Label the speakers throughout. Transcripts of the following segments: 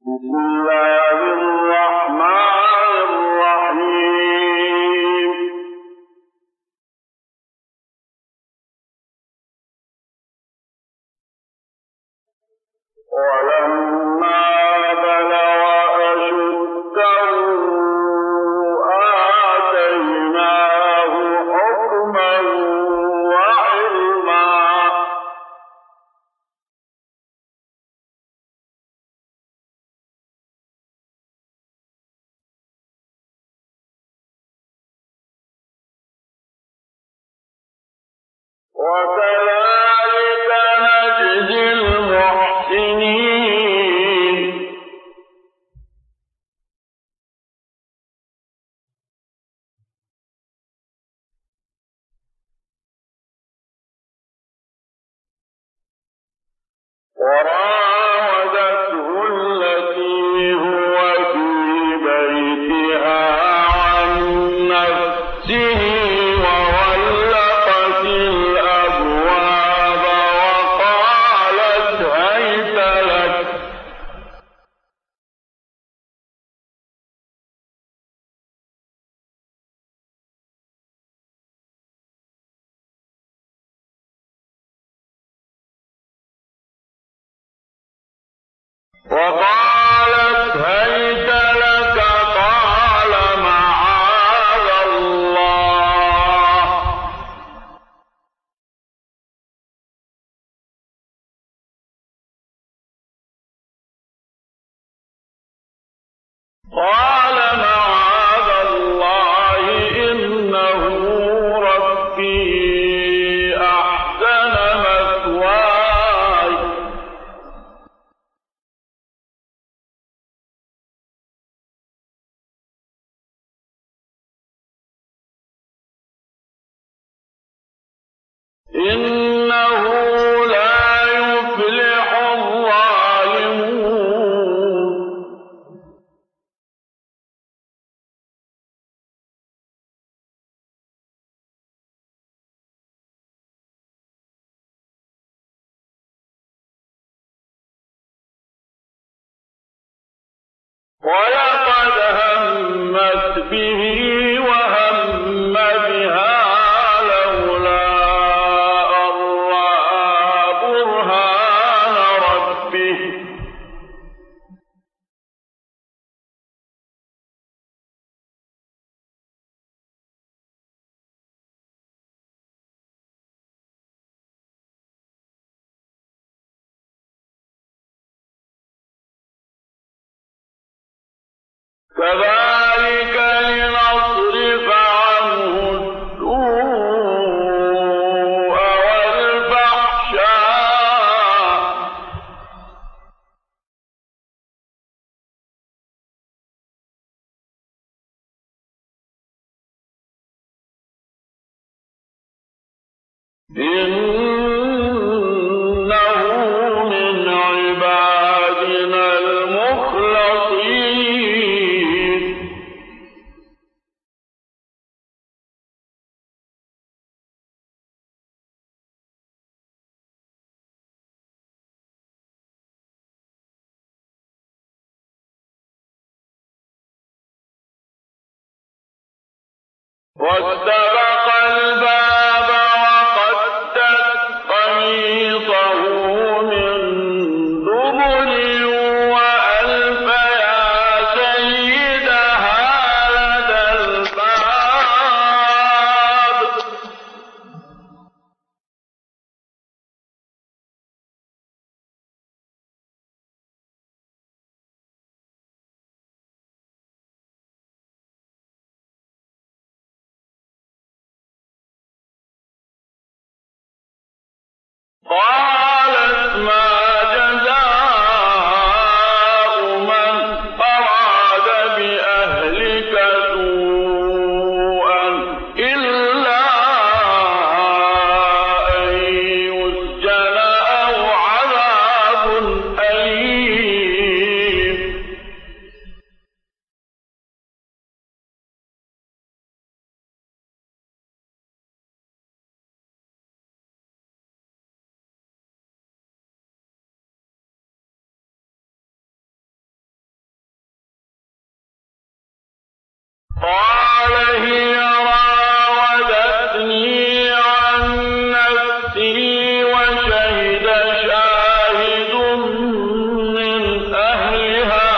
Speaker 1: بسم الله الرحمن الرحيم ولما بلغ أشده آتيناه حكما وعلما وكذلك نجزي المحسنين وراودته التي هو في بيتها عن نفسه وغلقت الأبواب وقالت هيت لك قال معاذ الله إنه ربي أحسن مثواي إنه لا يفلح الظالمون ولقد همت به وهم بها لولا أن رأى برهان ربه كذلك لنصرف عنه السوء والفحشاء إنه من عبادنا المخلصين واستبق الباب وقدت قميصه من دبر وألف يا سيدها لدى الباب قال هي راودتني عن نفسي وشهد شاهد من أهلها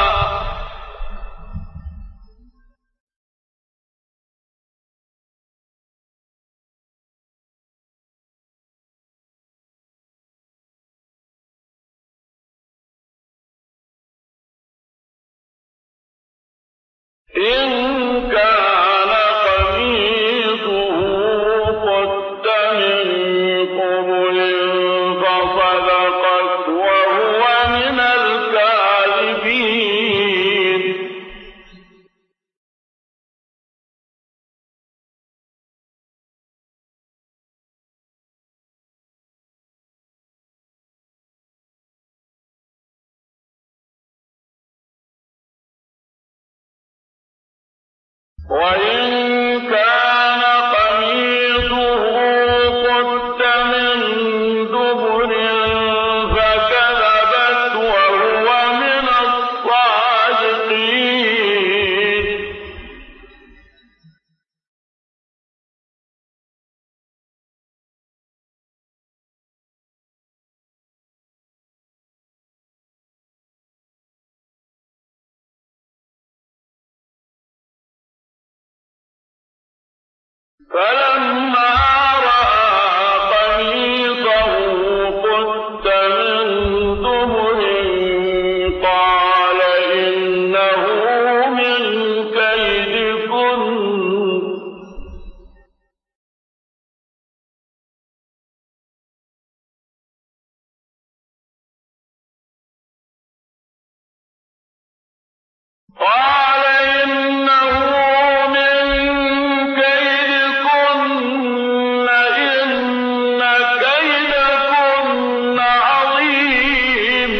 Speaker 1: إن كان قميصه قد من قبل فصدقت وهو من الكاذبين وإن كان قميصه قد من دبر فكذبت وهو من الصادقين فلما رأى قميصه قد من دبر قال إنه من كيدكن قال إنه من كيدكن إن كيدكن عظيم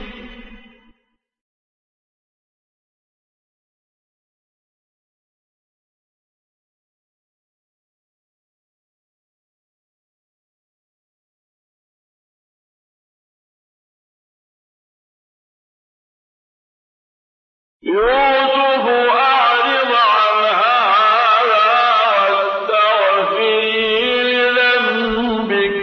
Speaker 1: يوسف أعرض عن هذا واستغفري لذنبك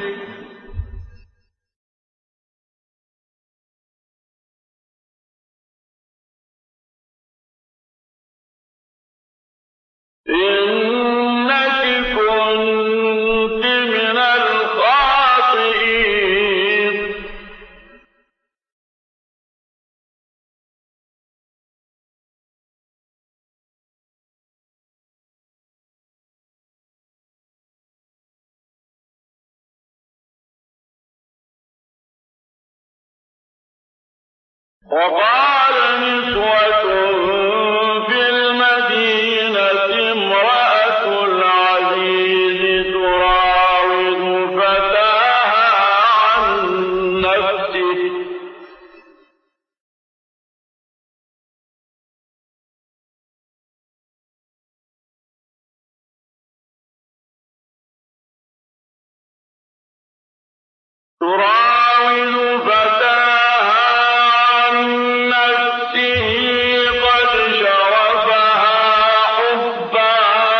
Speaker 1: إنك كنت من الخاطئين وقال نسوة في المدينة امرأة العزيز تراود فتاها عن نفسه قد شغفها حبا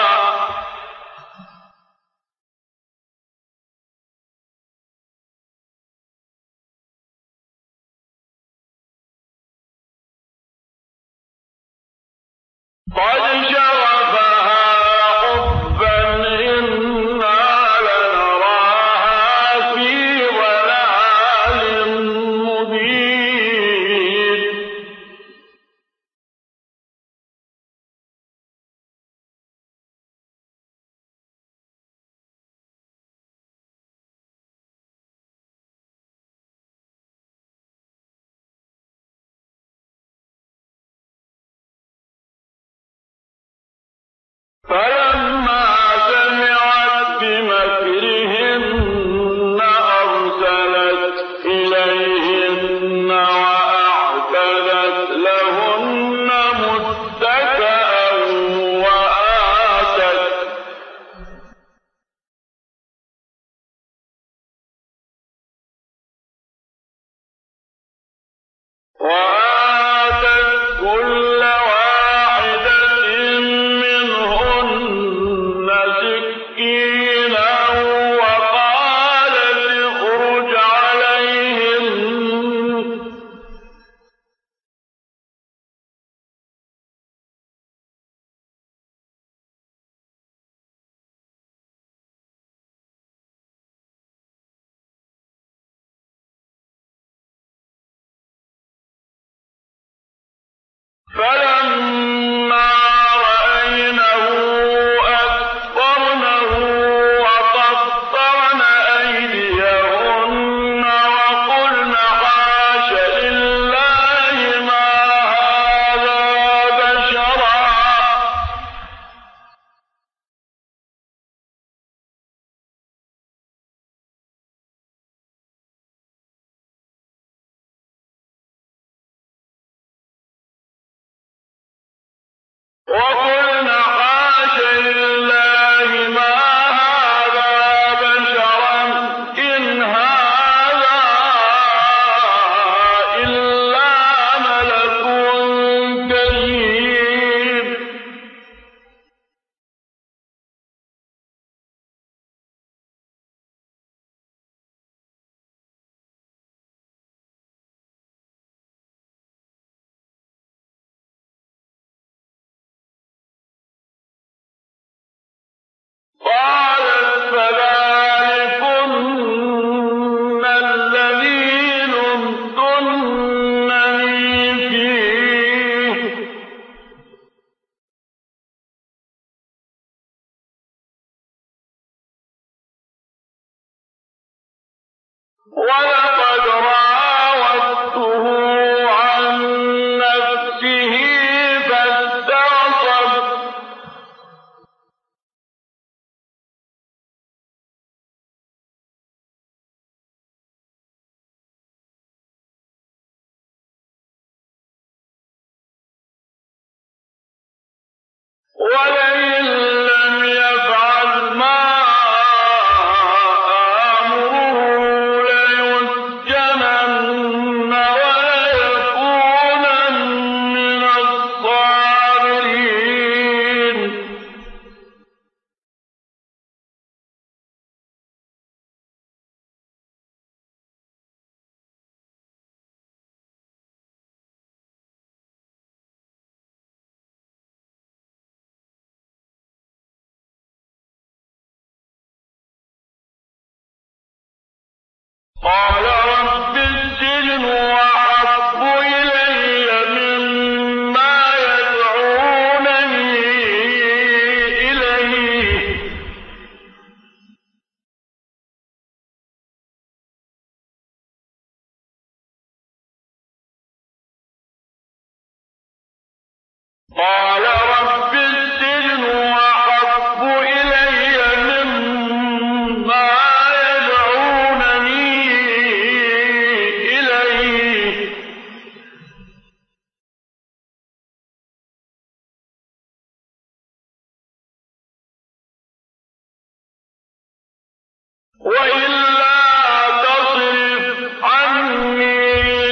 Speaker 1: إنا لنراها في ضلال مبين فلما سمعت بمكرهن أرسلت إليهن وأعتدت لهن متكئا وآتت كل واحدة وقلنا حاش لله ما هذا بشرا إن هذا إلا ملك كريم. قالت فذلكن الذي لمتنني فيه ولقد راودته عن نفسه فاستعصم ولئن لم يفعل ما آمره ليسجنن وليكونن من الصاغرين. قال رب السجن أحب إلي مما يدعونني إليه قال رب السجن أحب إلي مما يدعونني إليه وإلا تصرف عني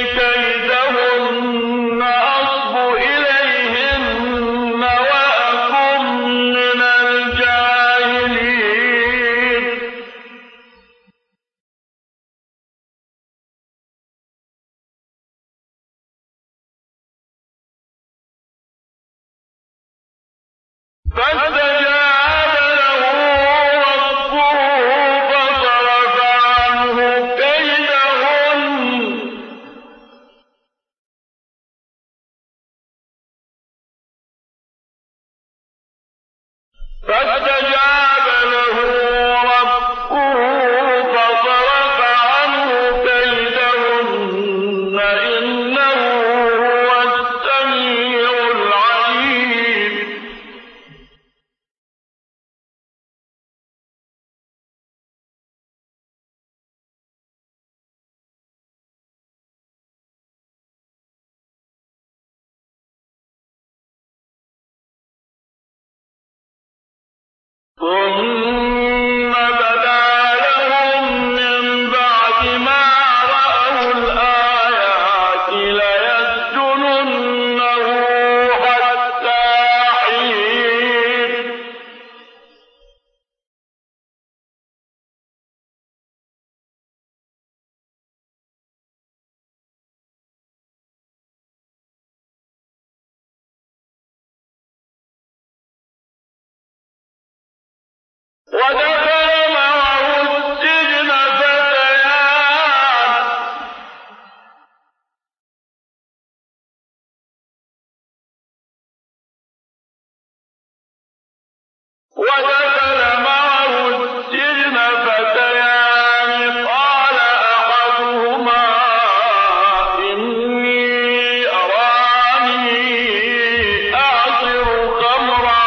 Speaker 1: كيدهن أصب إليهن وأكن من الجاهلين. فاستجاب له ربه فصرف عنه كيدهن فاستجاب له ربه فصرف عنه كيدهن إنه هو السميع العليم. ثم بدا لهم من بعد ما رأوا الآيات ليسجننه حتى حين. ودخل معه السجن فتيان قال أحدهما إني أراني أعصر خمرا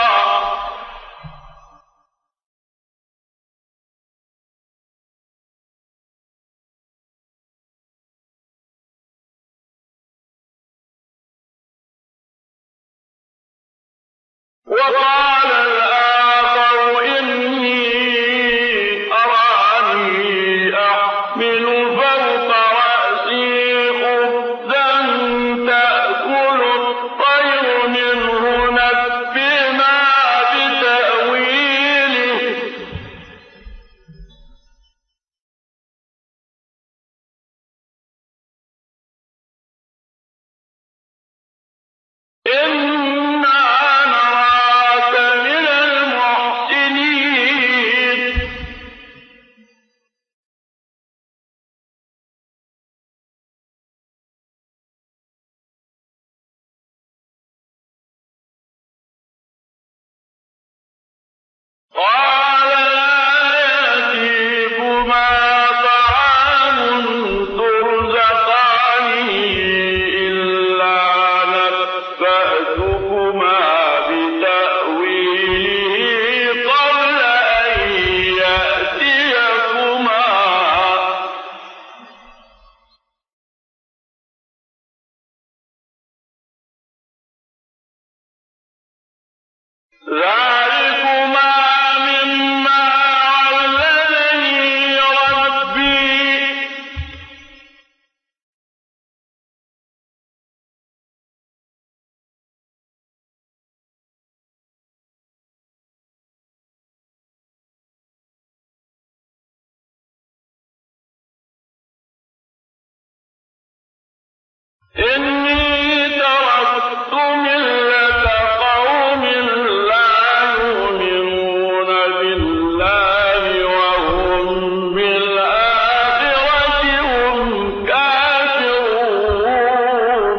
Speaker 1: وقال الآخر إني أراني أحمل فوق رأسي خبزا تأكل الطير منه نبئنا بتأويله قال لا يأتيكما طعام ترزقانه إلا نبأتكما بتأويله قبل أن يأتيكما ذلكما مما علمني ربي إني تركت ملة قوم لا يؤمنون بالله وهم بالآخرة هم كافرون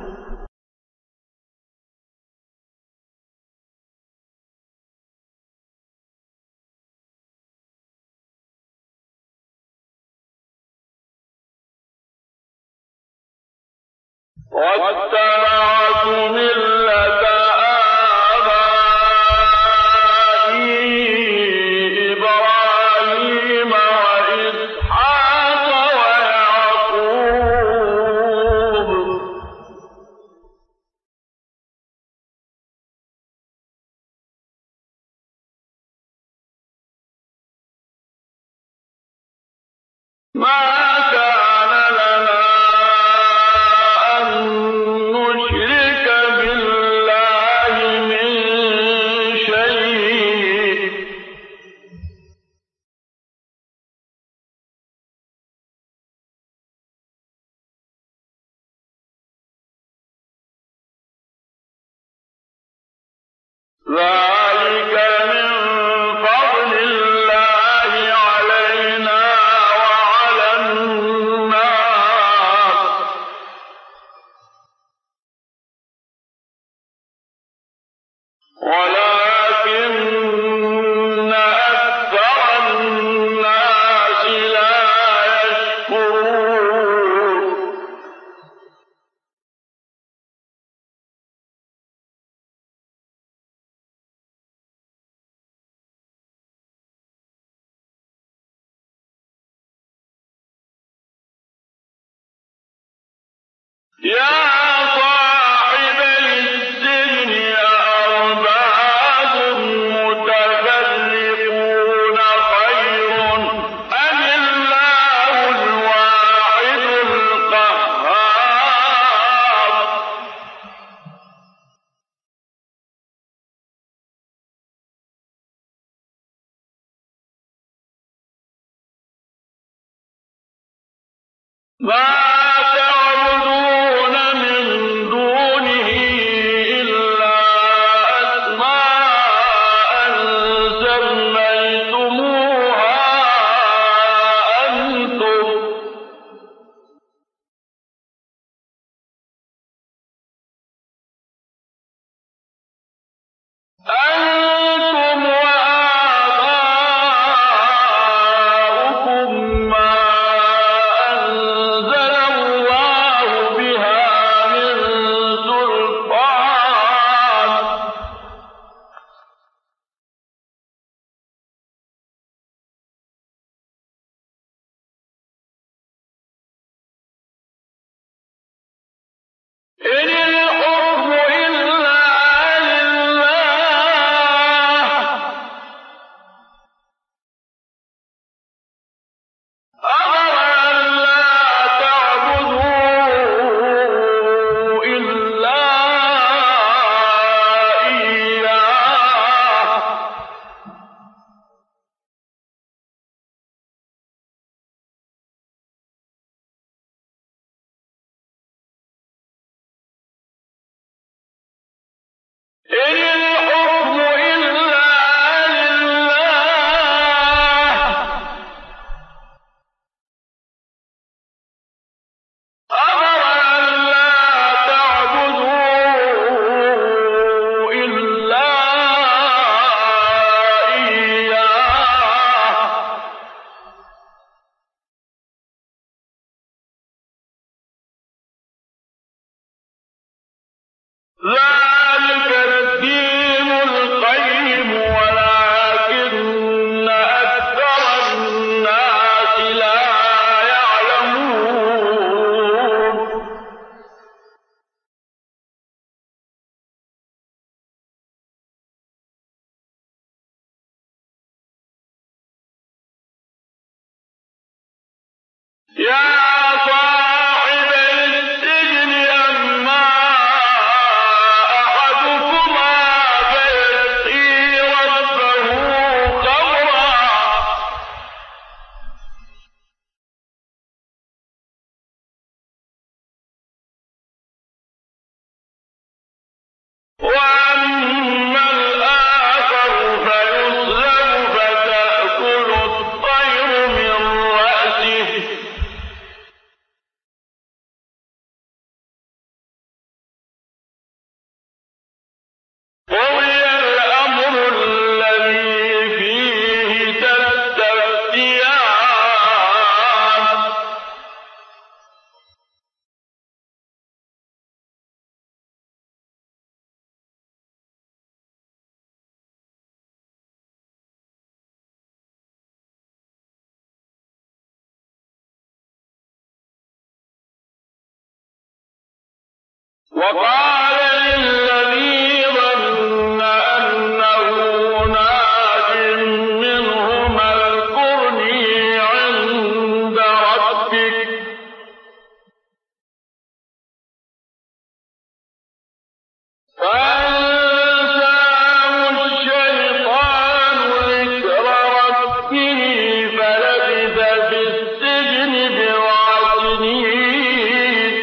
Speaker 1: واتبعت ملة آبائي إبراهيم وإسحاق ويعقوب ما كان لنا أن نشرك بالله من شيء ذلك من فضل الله علينا وعلى الناس ولكن أكثر الناس لا يشكرون يا صاحبي السجن أأرباب متفرقون خير أم الله الواحد القهار ما تعبدون من دونه إلا أسماء سميتموها أنتم وآباؤكم ما أنزل ذلك الدين القيم ولكن أكثر الناس لا يعلمون يا صاحب السجن أما أحدكما فيسقي ربه خمرا وأما الآخر فيصلب فتأكل الطير من رأسه قضي الأمر الذي فيه تستفتيان وقال للذي ظن أنه ناج منهما اذكرني عند ربك فأنساه الشيطان ذكر ربه فلبث في السجن بضع سنين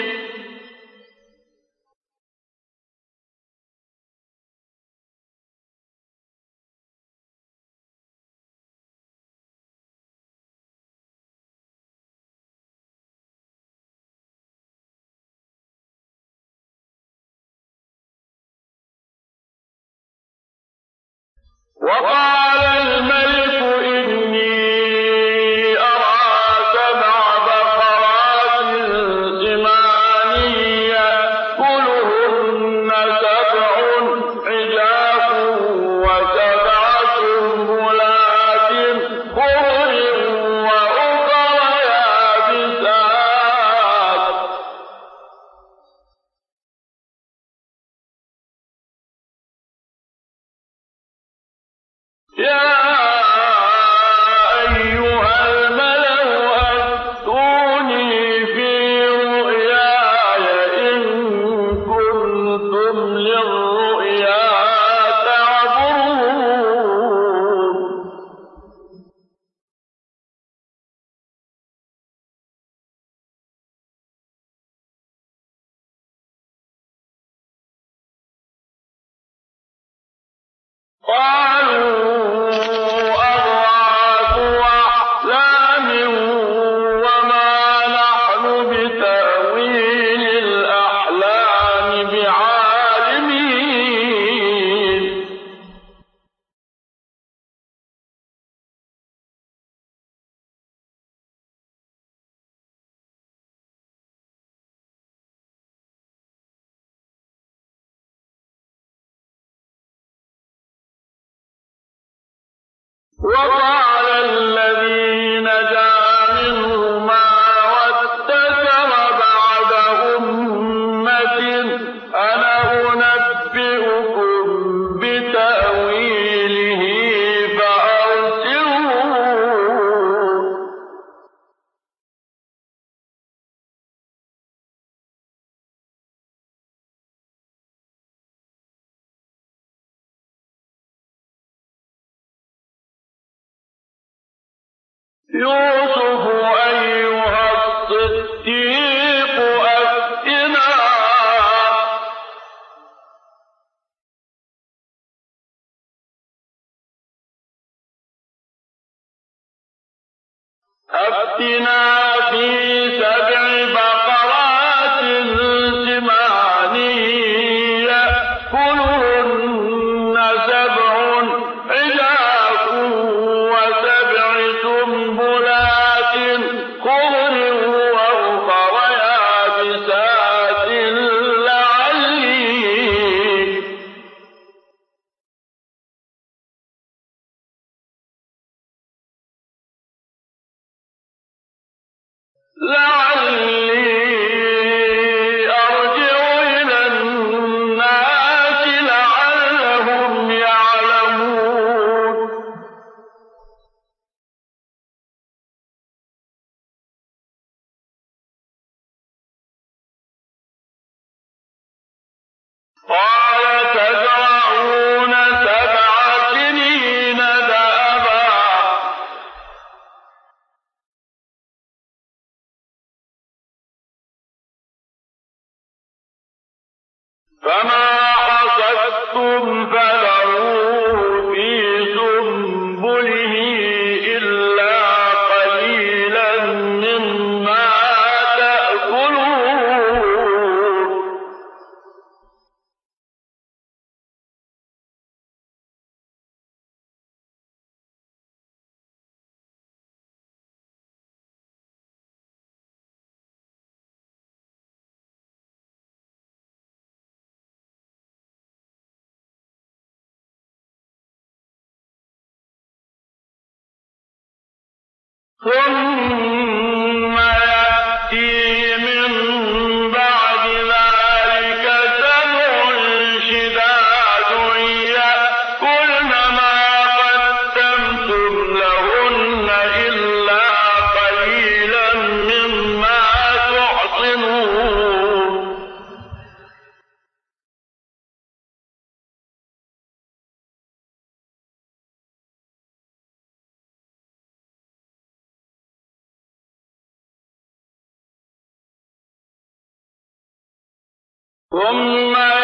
Speaker 1: وقال الملك إني أرى سبع بقرات سمان يأكلهن سبع عجاف وسبع سنبلات خضر وأخر يابسات يا أيها الملأ أفتوني في رؤياي إن كنتم للرؤيا تعبرون قالوا أضغاث أحلام وما نحن بتأويل الأحلام بعالمين وقال الذي نجا منهما وادكر بعد أمة أنا أنبئكم بتأويله فأرسلون يوسف أيها الصديق أفتنا في 7 بقرات سمان يأكلهن سبع عجاف وسبع سنبلات خضر فما حصدتم فذروه في سنبله إلا قليلا مما تأكلون ثم يأتي من بعد ذلك سبع شداد يأكلن ما قدمتم لهن إلا قليلا مما تحصنون ثم